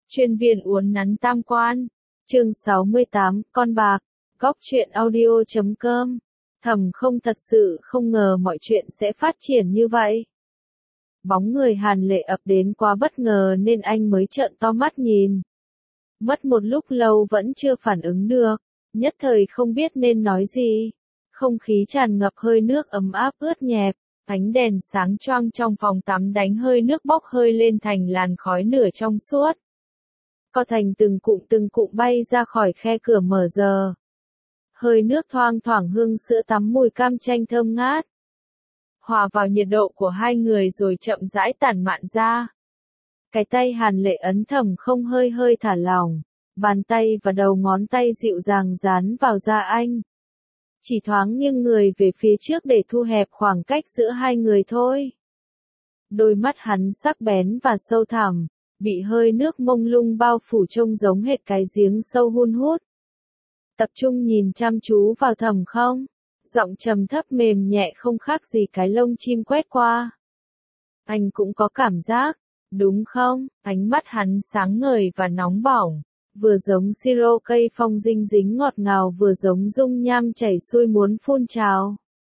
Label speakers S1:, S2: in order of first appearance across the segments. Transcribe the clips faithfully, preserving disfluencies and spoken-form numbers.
S1: Chuyên viên uốn nắn tam quan. Chương sáu mươi tám, con bạc. Góc truyện audio chấm com. Thầm không thật sự không ngờ mọi chuyện sẽ phát triển như vậy. Bóng người Hàn Lệ ập đến quá bất ngờ nên anh mới trợn to mắt nhìn. Mất một lúc lâu vẫn chưa phản ứng được, nhất thời không biết nên nói gì. Không khí tràn ngập hơi nước ấm áp ướt nhẹp, ánh đèn sáng choang trong phòng tắm đánh hơi nước bốc hơi lên thành làn khói nửa trong suốt. Co thành từng cụm từng cụm bay ra khỏi khe cửa mở giờ. Hơi nước thoang thoảng hương sữa tắm mùi cam chanh thơm ngát. Hòa vào nhiệt độ của hai người rồi chậm rãi tản mạn ra. Cái tay Hàn Lệ ấn Thầm không hơi hơi thả lỏng, bàn tay và đầu ngón tay dịu dàng dán vào da anh. Chỉ thoáng nghiêng người về phía trước để thu hẹp khoảng cách giữa hai người thôi. Đôi mắt hắn sắc bén và sâu thẳm, bị hơi nước mông lung bao phủ trông giống hệt cái giếng sâu hun hút. Tập trung nhìn chăm chú vào Thầm không, giọng trầm thấp mềm nhẹ không khác gì cái lông chim quét qua. Anh cũng có cảm giác, đúng không? Ánh mắt hắn sáng ngời và nóng bỏng, vừa giống siro cây phong dinh dính ngọt ngào vừa giống dung nham chảy xuôi muốn phun trào.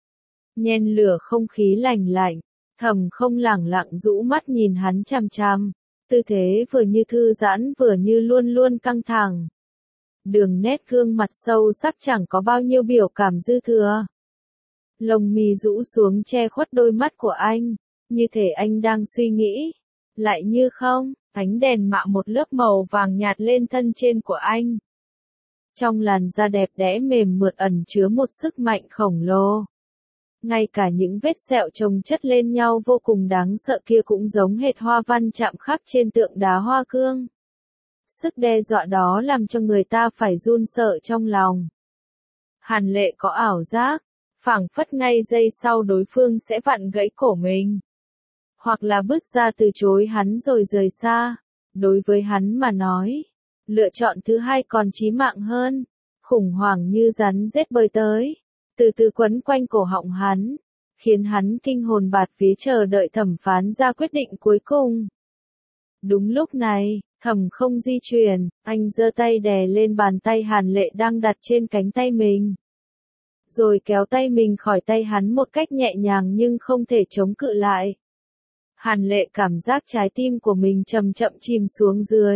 S1: Nhen lửa không khí lành lạnh, Thầm không lẳng lặng rũ mắt nhìn hắn chằm chằm, tư thế vừa như thư giãn vừa như luôn luôn căng thẳng. Đường nét gương mặt sâu sắc chẳng có bao nhiêu biểu cảm dư thừa. Lông mi rũ xuống che khuất đôi mắt của anh, như thể anh đang suy nghĩ. Lại như không, ánh đèn mạ một lớp màu vàng nhạt lên thân trên của anh. Trong làn da đẹp đẽ mềm mượt ẩn chứa một sức mạnh khổng lồ. Ngay cả những vết sẹo chồng chất lên nhau vô cùng đáng sợ kia cũng giống hệt hoa văn chạm khắc trên tượng đá hoa cương. Sức đe dọa đó làm cho người ta phải run sợ trong lòng. Hàn Lệ có ảo giác, phảng phất ngay giây sau đối phương sẽ vặn gãy cổ mình. Hoặc là bước ra từ chối hắn rồi rời xa. Đối với hắn mà nói, lựa chọn thứ hai còn chí mạng hơn. Khủng hoảng như rắn rết bơi tới, từ từ quấn quanh cổ họng hắn, khiến hắn kinh hồn bạt vía chờ đợi thẩm phán ra quyết định cuối cùng. Đúng lúc này, Thầm không di chuyển, anh giơ tay đè lên bàn tay Hàn Lệ đang đặt trên cánh tay mình. Rồi kéo tay mình khỏi tay hắn một cách nhẹ nhàng nhưng không thể chống cự lại. Hàn Lệ cảm giác trái tim của mình chậm chậm chìm xuống dưới.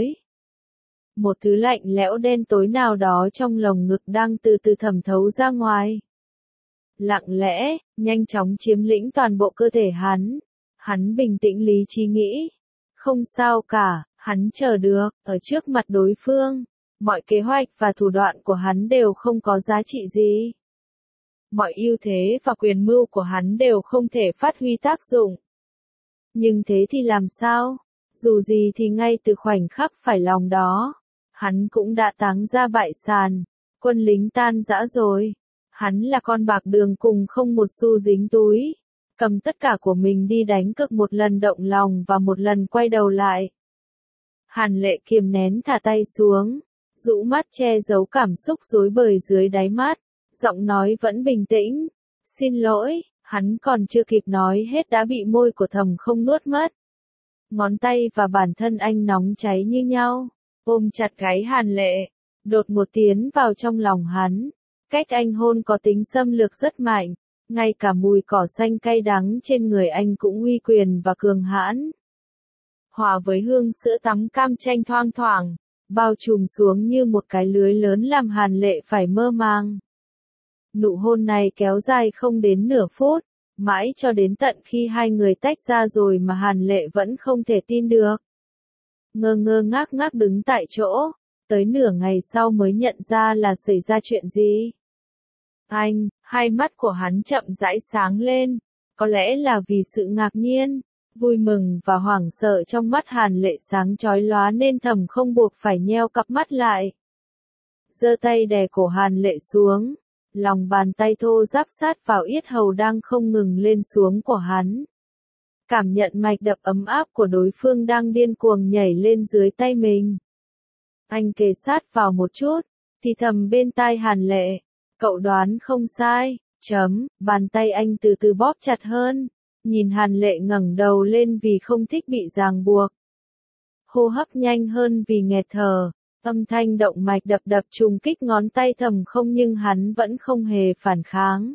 S1: Một thứ lạnh lẽo đen tối nào đó trong lồng ngực đang từ từ thẩm thấu ra ngoài. Lặng lẽ, nhanh chóng chiếm lĩnh toàn bộ cơ thể hắn. Hắn bình tĩnh lý trí nghĩ. Không sao cả, hắn chờ được, ở trước mặt đối phương. Mọi kế hoạch và thủ đoạn của hắn đều không có giá trị gì. Mọi ưu thế và quyền mưu của hắn đều không thể phát huy tác dụng. Nhưng thế thì làm sao? Dù gì thì ngay từ khoảnh khắc phải lòng đó, hắn cũng đã táng ra bại sàn, quân lính tan rã rồi. Hắn là con bạc đường cùng không một xu dính túi, cầm tất cả của mình đi đánh cược một lần động lòng và một lần quay đầu lại. Hàn Lệ kiềm nén thả tay xuống, rũ mắt che giấu cảm xúc rối bời dưới đáy mắt, giọng nói vẫn bình tĩnh. Xin lỗi. Hắn còn chưa kịp nói hết đã bị môi của Thầm không nuốt mất. Ngón tay và bản thân anh nóng cháy như nhau, ôm chặt gáy Hàn Lệ, đột một tiến vào trong lòng hắn. Cách anh hôn có tính xâm lược rất mạnh, ngay cả mùi cỏ xanh cay đắng trên người anh cũng uy quyền và cường hãn. Hòa với hương sữa tắm cam chanh thoang thoảng, bao trùm xuống như một cái lưới lớn làm Hàn Lệ phải mơ màng. Nụ hôn này kéo dài không đến nửa phút, mãi cho đến tận khi hai người tách ra rồi mà Hàn Lệ vẫn không thể tin được. Ngơ ngơ ngác ngác đứng tại chỗ, tới nửa ngày sau mới nhận ra là xảy ra chuyện gì. Anh, hai mắt của hắn chậm rãi sáng lên, có lẽ là vì sự ngạc nhiên, vui mừng và hoảng sợ trong mắt Hàn Lệ sáng chói lóa nên Thầm không buộc phải nheo cặp mắt lại. Giơ tay đè cổ Hàn Lệ xuống. Lòng bàn tay thô ráp sát vào yết hầu đang không ngừng lên xuống của hắn. Cảm nhận mạch đập ấm áp của đối phương đang điên cuồng nhảy lên dưới tay mình. Anh kề sát vào một chút, thì thầm bên tai Hàn Lệ. Cậu đoán không sai, chấm, bàn tay anh từ từ bóp chặt hơn. Nhìn Hàn Lệ ngẩng đầu lên vì không thích bị ràng buộc. hô hấp nhanh hơn vì nghẹt thở, âm thanh động mạch đập đập trùng kích ngón tay Thẩm Không nhưng hắn vẫn không hề phản kháng.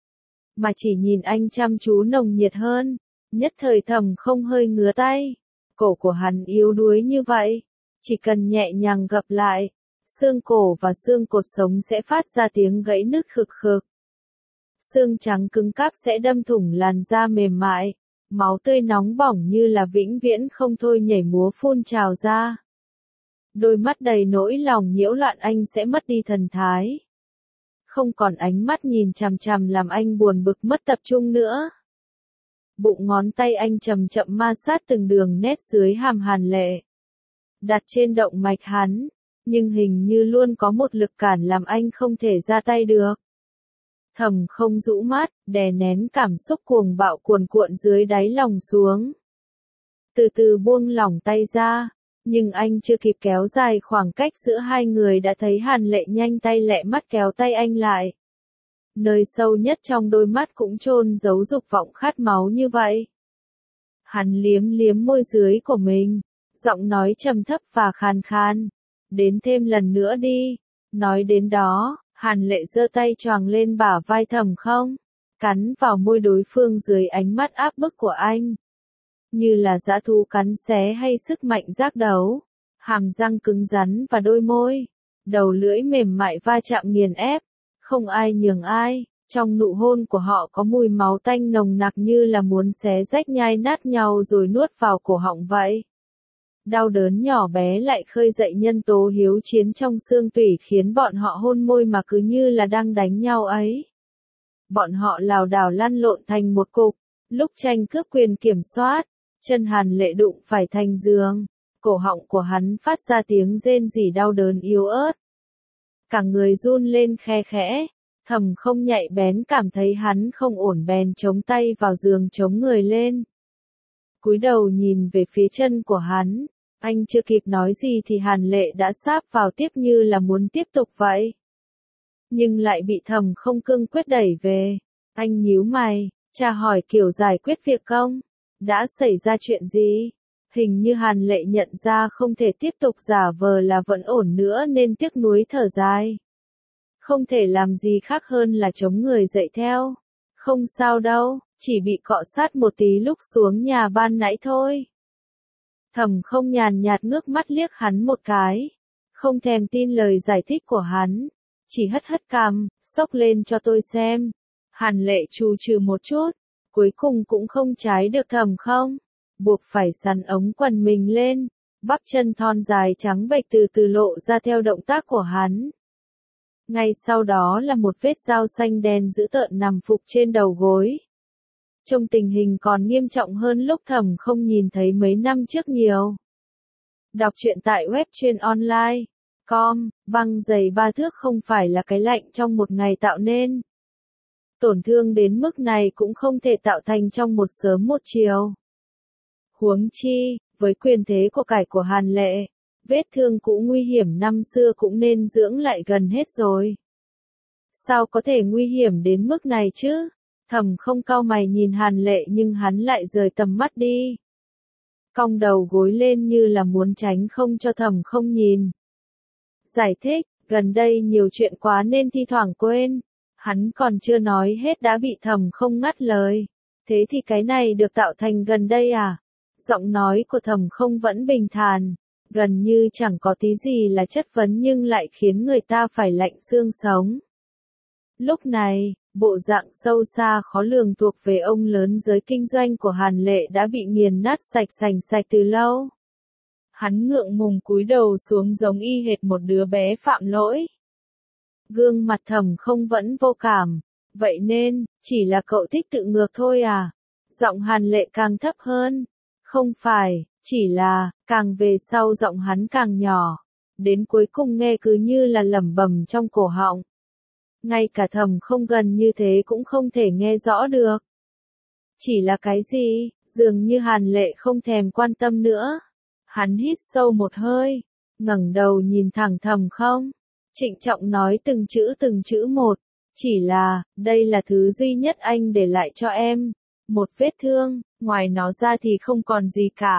S1: Mà chỉ nhìn anh chăm chú nồng nhiệt hơn, nhất thời Thẩm Không hơi ngứa tay, cổ của hắn yếu đuối như vậy, chỉ cần nhẹ nhàng gập lại, xương cổ và xương cột sống sẽ phát ra tiếng gãy nứt khực khực. Xương trắng cứng cáp sẽ đâm thủng làn da mềm mại, máu tươi nóng bỏng như là vĩnh viễn không thôi nhảy múa phun trào ra. Đôi mắt đầy nỗi lòng nhiễu loạn anh sẽ mất đi thần thái. Không còn ánh mắt nhìn chằm chằm làm anh buồn bực mất tập trung nữa. Bụng ngón tay anh chậm chậm ma sát từng đường nét dưới hàm Hàn Lệ. Đặt trên động mạch hắn, nhưng hình như luôn có một lực cản làm anh không thể ra tay được. Thẩm Không rũ mắt, đè nén cảm xúc cuồng bạo cuồn cuộn dưới đáy lòng xuống. Từ từ buông lỏng tay ra, nhưng anh chưa kịp kéo dài khoảng cách giữa hai người đã thấy Hàn Lệ nhanh tay lẹ mắt kéo tay anh lại. Nơi sâu nhất trong đôi mắt cũng chôn giấu dục vọng khát máu như vậy. Hắn liếm liếm môi dưới của mình, giọng nói trầm thấp và khàn khàn. Đến thêm lần nữa đi. Nói đến đó, Hàn Lệ giơ tay choàng lên bả vai Thẩm Không, cắn vào môi đối phương dưới ánh mắt áp bức của anh. Như là dã thú cắn xé hay sức mạnh giác đấu, hàm răng cứng rắn và đôi môi, đầu lưỡi mềm mại va chạm nghiền ép, không ai nhường ai, trong nụ hôn của họ có mùi máu tanh nồng nặc như là muốn xé rách nhai nát nhau rồi nuốt vào cổ họng vậy. Đau đớn nhỏ bé lại khơi dậy nhân tố hiếu chiến trong xương tủy khiến bọn họ hôn môi mà cứ như là đang đánh nhau ấy. Bọn họ lảo đảo lăn lộn thành một cục, lúc tranh cướp quyền kiểm soát, chân Hàn Lệ đụng phải thành giường, cổ họng của hắn phát ra tiếng rên rỉ đau đớn yếu ớt. Cả người run lên khe khẽ, Thẩm Không nhạy bén cảm thấy hắn không ổn bèn chống tay vào giường chống người lên. Cúi đầu nhìn về phía chân của hắn, anh chưa kịp nói gì thì Hàn Lệ đã sáp vào tiếp như là muốn tiếp tục vậy. Nhưng lại bị Thẩm Không cương quyết đẩy về. Anh nhíu mày, tra hỏi kiểu giải quyết việc công. Đã xảy ra chuyện gì? Hình như Hàn Lệ nhận ra không thể tiếp tục giả vờ là vẫn ổn nữa nên tiếc nuối thở dài. Không thể làm gì khác hơn là chống người dậy theo. Không sao đâu, chỉ bị cọ sát một tí lúc xuống nhà ban nãy thôi. Thẩm Không nhàn nhạt ngước mắt liếc hắn một cái. Không thèm tin lời giải thích của hắn. Chỉ hất hất cằm, xốc lên cho tôi xem. Hàn Lệ trù trừ một chút. Cuối cùng cũng không trái được Thẩm Không. Buộc phải sắn ống quần mình lên. Bắp chân thon dài trắng bệch từ từ lộ ra theo động tác của hắn. Ngay sau đó là một vết dao xanh đen dữ tợn nằm phục trên đầu gối. Trông tình hình còn nghiêm trọng hơn lúc Thẩm Không nhìn thấy mấy năm trước nhiều. Đọc truyện tại web truyện online chấm com, băng giày ba thước không phải là cái lạnh trong một ngày tạo nên. Tổn thương đến mức này cũng không thể tạo thành trong một sớm một chiều. Huống chi, với quyền thế của cải của Hàn Lệ, vết thương cũ nguy hiểm năm xưa cũng nên dưỡng lại gần hết rồi. Sao có thể nguy hiểm đến mức này chứ? Thẩm Không cau mày nhìn Hàn Lệ nhưng hắn lại rời tầm mắt đi. Cong đầu gối lên như là muốn tránh không cho Thẩm Không nhìn. Giải thích, gần đây nhiều chuyện quá nên thi thoảng quên. Hắn còn chưa nói hết đã bị Thẩm Không ngắt lời. Thế thì cái này được tạo thành gần đây à? Giọng nói của Thẩm Không vẫn bình thản, gần như chẳng có tí gì là chất vấn nhưng lại khiến người ta phải lạnh xương sống. Lúc này, bộ dạng sâu xa khó lường thuộc về ông lớn giới kinh doanh của Hàn Lệ đã bị nghiền nát sạch sành sạch từ lâu. Hắn ngượng ngùng cúi đầu xuống giống y hệt một đứa bé phạm lỗi. Gương mặt Thẩm Không vẫn vô cảm. Vậy nên, chỉ là cậu thích tự ngược thôi à? Giọng Hàn Lệ càng thấp hơn. Không phải, chỉ là, càng về sau giọng hắn càng nhỏ. Đến cuối cùng nghe cứ như là lẩm bẩm trong cổ họng. Ngay cả Thẩm Không gần như thế cũng không thể nghe rõ được. Chỉ là cái gì, dường như Hàn Lệ không thèm quan tâm nữa. Hắn hít sâu một hơi, ngẩng đầu nhìn thẳng Thẩm Không. Trịnh trọng nói từng chữ từng chữ một. Chỉ là, đây là thứ duy nhất anh để lại cho em. Một vết thương, ngoài nó ra thì không còn gì cả.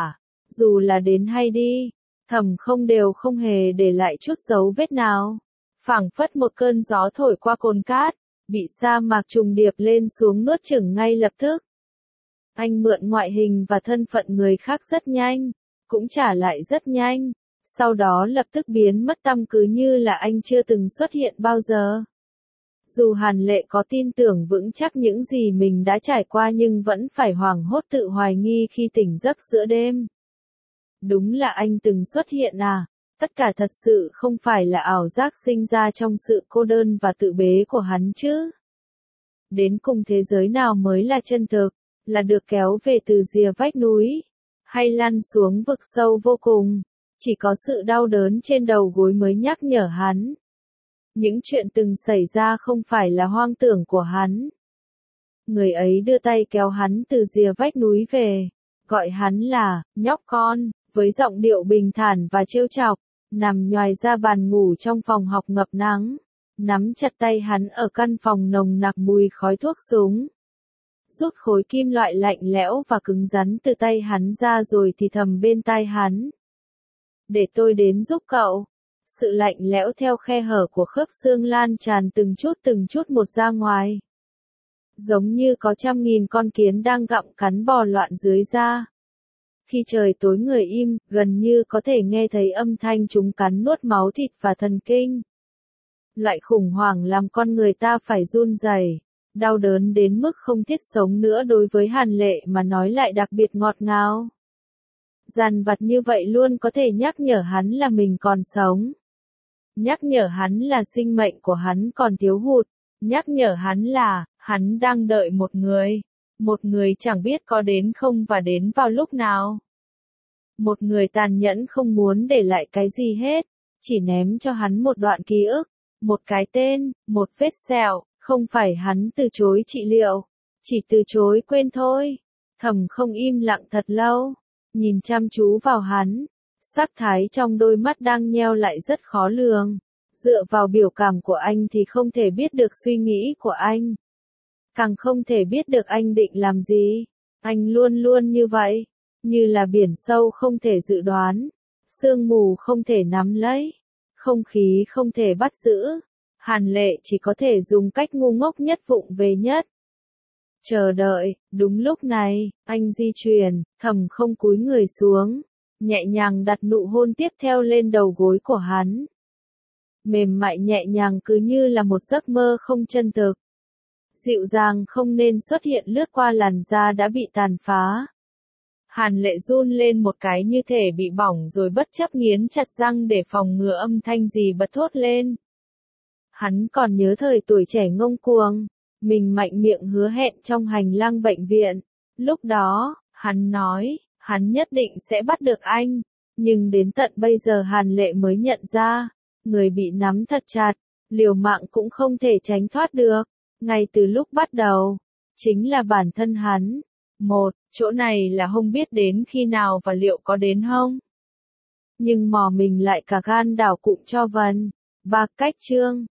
S1: Dù là đến hay đi, Thẩm Không đều không hề để lại chút dấu vết nào. Phảng phất một cơn gió thổi qua cồn cát, bị sa mạc trùng điệp lên xuống nuốt chửng ngay lập tức. Anh mượn ngoại hình và thân phận người khác rất nhanh, cũng trả lại rất nhanh, sau đó lập tức biến mất tăm cứ như là anh chưa từng xuất hiện bao giờ. Dù Hàn Lệ có tin tưởng vững chắc những gì mình đã trải qua nhưng vẫn phải hoảng hốt tự hoài nghi khi tỉnh giấc giữa đêm. Đúng là anh từng xuất hiện à? Tất cả thật sự không phải là ảo giác sinh ra trong sự cô đơn và tự bế của hắn chứ? Đến cùng thế giới nào mới là chân thực, là được kéo về từ rìa vách núi, hay lăn xuống vực sâu vô cùng? Chỉ có sự đau đớn trên đầu gối mới nhắc nhở hắn. Những chuyện từng xảy ra không phải là hoang tưởng của hắn. Người ấy đưa tay kéo hắn từ rìa vách núi về, gọi hắn là nhóc con, với giọng điệu bình thản và trêu chọc, nằm nhoài ra bàn ngủ trong phòng học ngập nắng, nắm chặt tay hắn ở căn phòng nồng nặc mùi khói thuốc súng. Rút khối kim loại lạnh lẽo và cứng rắn từ tay hắn ra rồi thì thầm bên tai hắn. Để tôi đến giúp cậu. Sự lạnh lẽo theo khe hở của khớp xương lan tràn từng chút từng chút một ra ngoài. Giống như có trăm nghìn con kiến đang gặm cắn bò loạn dưới da. Khi trời tối người im, gần như có thể nghe thấy âm thanh chúng cắn nuốt máu thịt và thần kinh. Loại khủng hoảng làm con người ta phải run rẩy, đau đớn đến mức không thiết sống nữa đối với Hàn Lệ mà nói lại đặc biệt ngọt ngào. Dằn vặt như vậy luôn có thể nhắc nhở hắn là mình còn sống. Nhắc nhở hắn là sinh mệnh của hắn còn thiếu hụt. Nhắc nhở hắn là, hắn đang đợi một người. Một người chẳng biết có đến không và đến vào lúc nào. Một người tàn nhẫn không muốn để lại cái gì hết. Chỉ ném cho hắn một đoạn ký ức. Một cái tên, một vết sẹo. Không phải hắn từ chối trị liệu. Chỉ từ chối quên thôi. Thẩm Không im lặng thật lâu. Nhìn chăm chú vào hắn. Sắc thái trong đôi mắt đang nheo lại rất khó lường. Dựa vào biểu cảm của anh thì không thể biết được suy nghĩ của anh. Càng không thể biết được anh định làm gì. Anh luôn luôn như vậy. Như là biển sâu không thể dự đoán. Sương mù không thể nắm lấy. Không khí không thể bắt giữ. Hàn Lệ chỉ có thể dùng cách ngu ngốc nhất vụng về nhất. Chờ đợi, đúng lúc này, anh di chuyển, Thẩm Không cúi người xuống. Nhẹ nhàng đặt nụ hôn tiếp theo lên đầu gối của hắn. Mềm mại nhẹ nhàng cứ như là một giấc mơ không chân thực. Dịu dàng không nên xuất hiện lướt qua làn da đã bị tàn phá. Hàn Lệ run lên một cái như thể bị bỏng rồi bất chấp nghiến chặt răng để phòng ngừa âm thanh gì bật thốt lên. Hắn còn nhớ thời tuổi trẻ ngông cuồng, mình mạnh miệng hứa hẹn trong hành lang bệnh viện. Lúc đó, hắn nói, hắn nhất định sẽ bắt được anh. Nhưng đến tận bây giờ Hàn Lệ mới nhận ra, người bị nắm thật chặt, liều mạng cũng không thể tránh thoát được. Ngay từ lúc bắt đầu, chính là bản thân hắn. Một, chỗ này là không biết đến khi nào và liệu có đến không. Nhưng mò mình lại cả gan đảo cụm cho vần. Ba, cách chương.